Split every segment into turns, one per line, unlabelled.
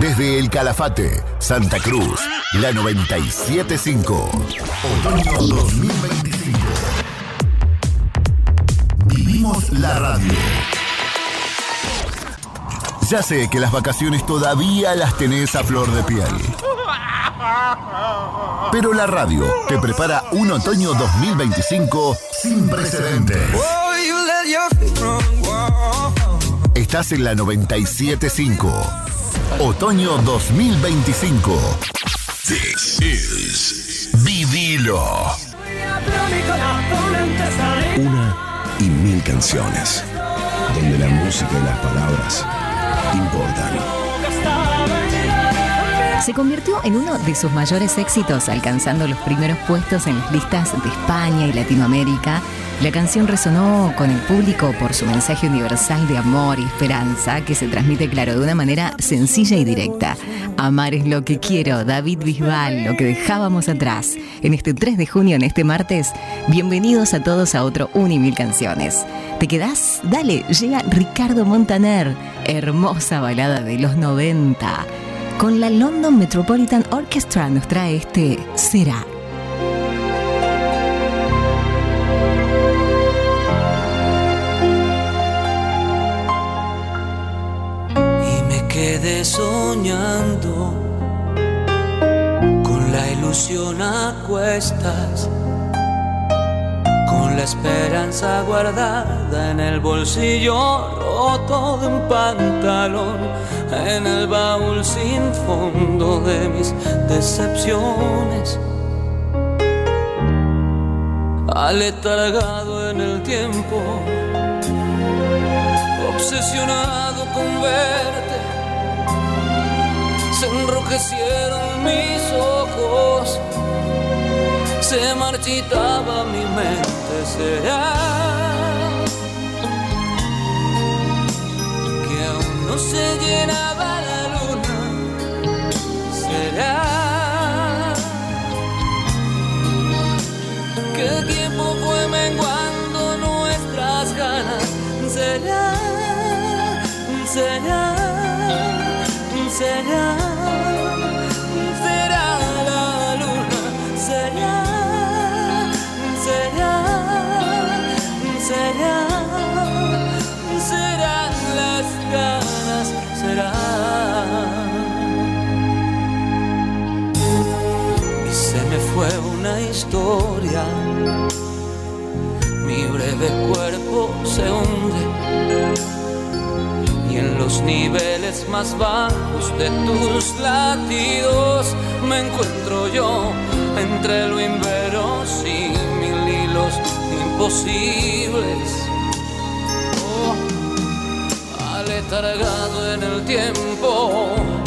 Desde El Calafate, Santa Cruz, la 97.5. Otoño 2025. Vivimos la radio. Ya sé que las vacaciones todavía las tenés a flor de piel. Pero la radio te prepara un otoño 2025 sin precedentes. Estás en la 97.5. Otoño 2025. This is Vivilo.
Una y mil canciones, donde la música y las palabras importan.
Se convirtió en uno de sus mayores éxitos, alcanzando los primeros puestos en las listas de España y Latinoamérica. La canción resonó con el público por su mensaje universal de amor y esperanza, que se transmite, claro, de una manera sencilla y directa. Amar es lo que quiero, David Bisbal, lo que dejábamos atrás. En este 3 de junio, en este martes, bienvenidos a todos a otro Un y Mil Canciones. ¿Te quedás? Dale, llega Ricardo Montaner, hermosa balada de los 90. Con la London Metropolitan Orchestra nos trae este Será.
Y me quedé soñando con la ilusión a cuestas, con la esperanza guardada en el bolsillo roto de un pantalón, en el baúl sin fondo de mis decepciones, aletargado en el tiempo, obsesionado con verte. Se enrojecieron mis ojos, se marchitaba mi mente. Será que aún no se llenaba la luna. Será que el tiempo fue menguando nuestras ganas. Será, será, será, será la luna. Será, será, será, serán las ganas, será. Y se me fue una historia, mi breve cuerpo se hunde, y en los niveles más bajos de tus latidos me encuentro yo, entre lo inverosímil y los imposibles. Oh, aletargado en el tiempo,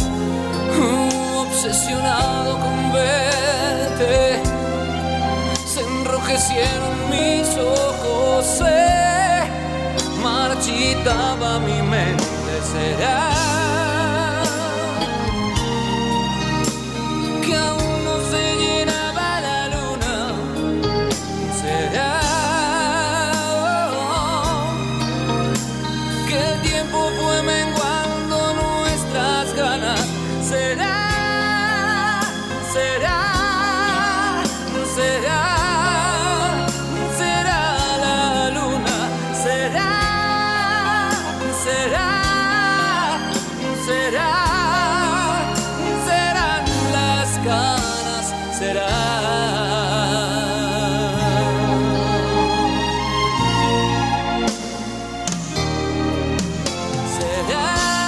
obsesionado con verte. Se enrojecieron mis ojos, se marchitaba mi mente. Será que aún no se llenaba la luna. Será que el tiempo fue menguando nuestras ganas. Será, será, será. Serán las ganas, será. Será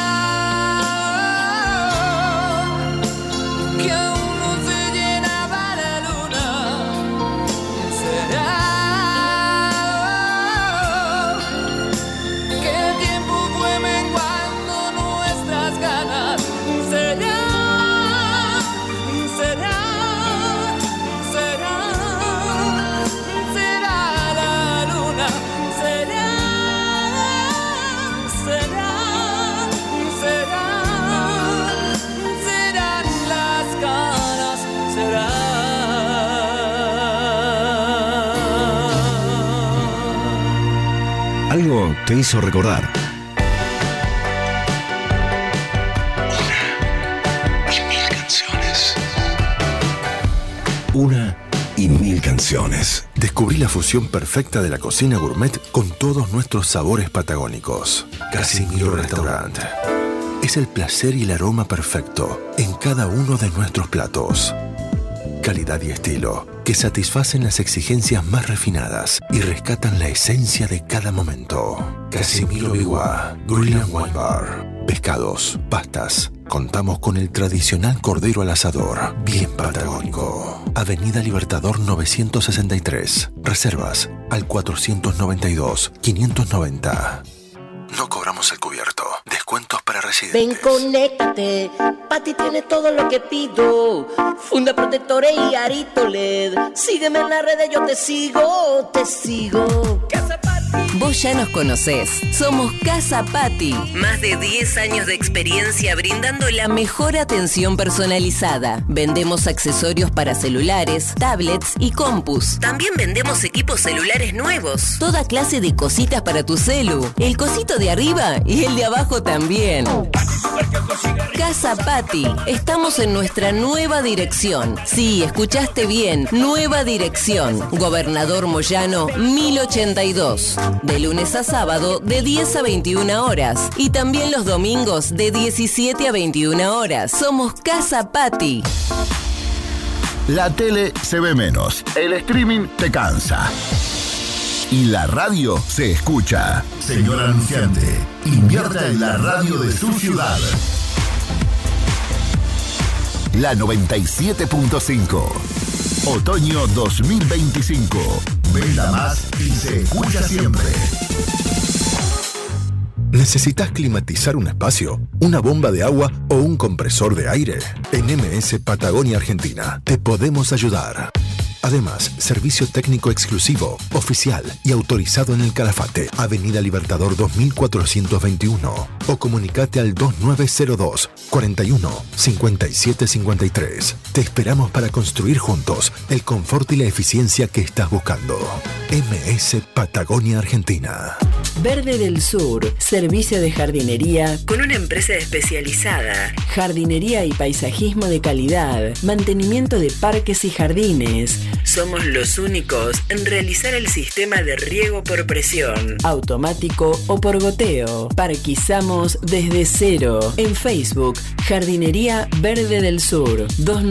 que aún no se llenaba la luna. Será que el tiempo fue menguando nuestras ganas. Será, será, será, será la luna. Será, será, será, serán las ganas. Será.
Algo te hizo recordar. Una y mil canciones.
Descubrí la fusión perfecta de la cocina gourmet con todos nuestros sabores patagónicos. Casimiro Restaurant. Es el placer y el aroma perfecto en cada uno de nuestros platos. Calidad y estilo que satisfacen las exigencias más refinadas y rescatan la esencia de cada momento. Casimiro Biguá, Grill and Wine Bar. Pescados, pastas. Contamos con el tradicional cordero al asador, bien patagónico. Avenida Libertador 963. Reservas al 492-590. No cobramos el cubierto. Descuentos para residentes.
Ven, conéctate. Pati tiene todo lo que pido. Funda, protectores y arito LED. Sígueme en las redes, yo te sigo. Casa Pati.
Vos ya nos conocés. Somos Casa Pati. Más de 10 años de experiencia brindando la mejor atención personalizada. Vendemos accesorios para celulares, tablets y compus. También vendemos equipos celulares nuevos. Toda clase de cositas para tu celu. El cosito de arriba y el de abajo también. Casa Pati. Estamos en nuestra nueva dirección. Sí, escuchaste bien. Nueva dirección. Gobernador Moyano 1082. De lunes a sábado de 10 a 21 horas. Y también los domingos de 17 a 21 horas. Somos Casa Pati.
La tele se ve menos. El streaming te cansa. Y la radio se escucha. Señor anunciante, invierta en la radio de su ciudad. La 97.5. Otoño 2025. Venda más y se escucha siempre.
¿Necesitas climatizar un espacio, una bomba de agua o un compresor de aire? En MS Patagonia Argentina te podemos ayudar. Además, servicio técnico exclusivo, oficial y autorizado en el Calafate, Avenida Libertador 2421. O comunicate al 2902 41 57 53. Te esperamos para construir juntos el confort y la eficiencia que estás buscando. MS Patagonia Argentina.
Verde del Sur, servicio de jardinería
Con una empresa especializada.
jardinería y paisajismo de calidad, mantenimiento de parques y jardines.
Somos los únicos en realizar el sistema de riego por presión.
Automático o por goteo. Parquizamos desde cero. En Facebook, Jardinería Verde del Sur,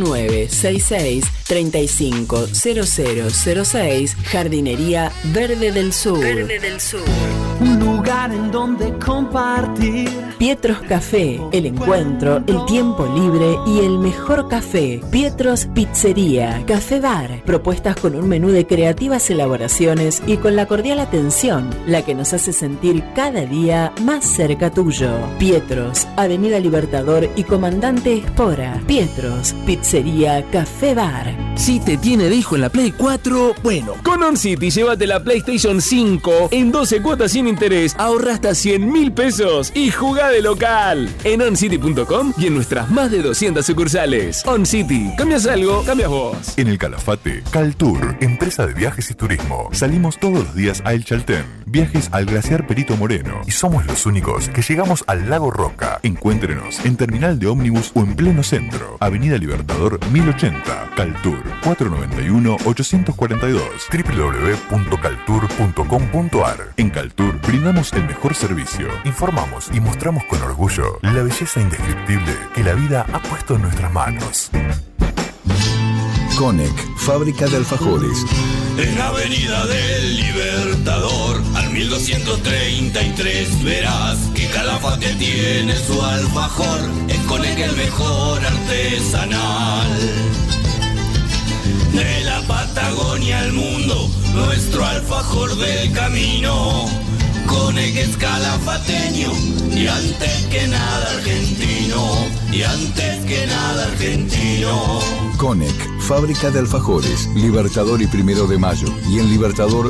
2966-350006. Jardinería Verde del Sur.
Verde del Sur.
Un lugar en donde compartir.
Pietros Café, el encuentro, el tiempo libre y el mejor café. Pietros Pizzería, Café Bar. Propuestas con un menú de creativas elaboraciones y con la cordial atención, la que nos hace sentir cada día más cerca tuyo. Pietros, Avenida Libertador y Comandante Espora. Pietros Pizzería, Café Bar.
Si te tiene de hijo en la Play 4, bueno, con OnCity llévate la PlayStation 5 en 12 cuotas sin interés, ahorra hasta 100.000 pesos y jugá de local. En oncity.com y en nuestras más de 200 sucursales. OnCity, cambias algo, cambias vos.
En el Calafate, Caltour, empresa de viajes y turismo. Salimos todos los días a El Chaltén, viajes al glaciar Perito Moreno y somos los únicos que llegamos al Lago Roca. Encuéntrenos en Terminal de Ómnibus o en pleno centro, Avenida Libertador 1080, Caltour 491-842, www.caltour.com.ar. En Caltour brindamos el mejor servicio, informamos y mostramos con orgullo la belleza indescriptible que la vida ha puesto en nuestras manos.
Conec, fábrica de alfajores.
En Avenida del Libertador, al 1233, verás que Calafate tiene su alfajor. Es Conec el mejor artesanal. De la Patagonia al mundo, nuestro alfajor del camino. Conec es calafateño y antes que nada argentino. Y antes que nada argentino.
Conec, fábrica de alfajores, Libertador y 1 de Mayo. Y en Libertador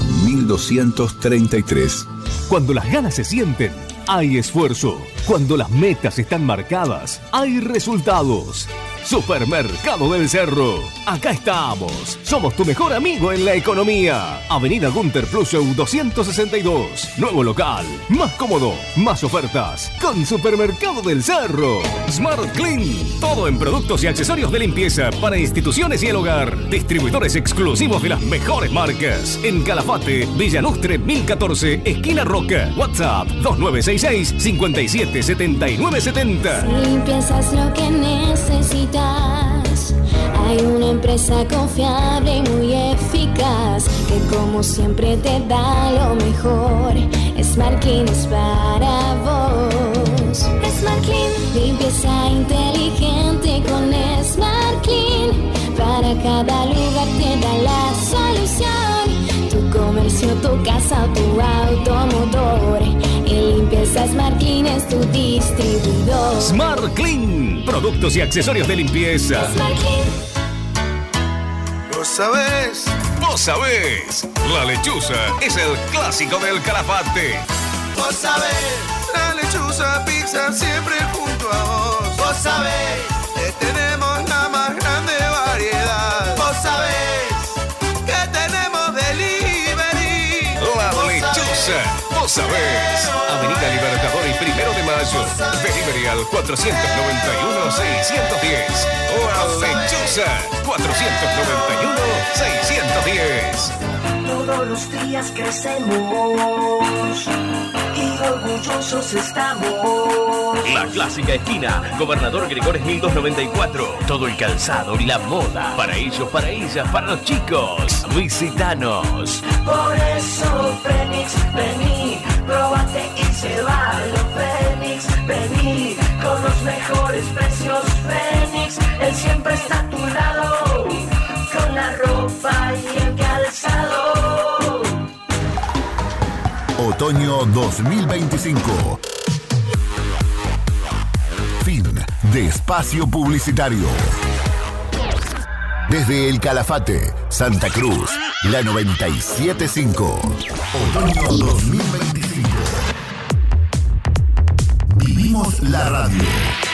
1233.
Cuando las ganas se sienten, hay esfuerzo. Cuando las metas están marcadas, hay resultados. Supermercado del Cerro. Acá estamos. Somos tu mejor amigo en la economía. Avenida Gunter Plushow 262. Nuevo local. Más cómodo. Más ofertas. Con Supermercado del Cerro. Smart Clean. Todo en productos y accesorios de limpieza para instituciones y el hogar. Distribuidores exclusivos de las mejores marcas. En Calafate, Villanustre 1014, esquina Roca. WhatsApp 2966-577970.
Si piensas lo que necesitas, hay una empresa confiable y muy eficaz que como siempre te da lo mejor. Smart Clean es para vos. Smart Clean, limpieza inteligente con Smart Clean. Para cada lugar te da la solución. Tu comercio, tu casa, tu automotor. En limpieza Smart Clean es tu distribuidor.
Smart Clean. Productos y accesorios de limpieza.
Smart Clean.
¿Vos sabés?
Vos sabés. La lechuza es el clásico del Calafate.
Vos sabés. La lechuza pizza siempre junto a vos. Vos sabés. Que tenemos la más grande variedad. Vos sabés. Que tenemos delivery.
La lechuza. Vos sabés. Avenida Libertador y 1 de Mayo. Delivery al 491-610. La lechuza. 491-610.
Todos los días crecemos y orgullosos estamos.
La clásica esquina, Gobernador Gregores 1294. Todo el calzado y la moda. Para ellos, para ellas, para los chicos. Visítanos.
Por eso, Fénix, vení, probate y llévalo, Fénix, vení, con los mejores precios, Fénix, él siempre está a tu lado, con la ropa y el calzado.
Otoño 2025. Fin de espacio publicitario. Desde el Calafate, Santa Cruz, la 97.5. Otoño 2025. Vivimos la radio.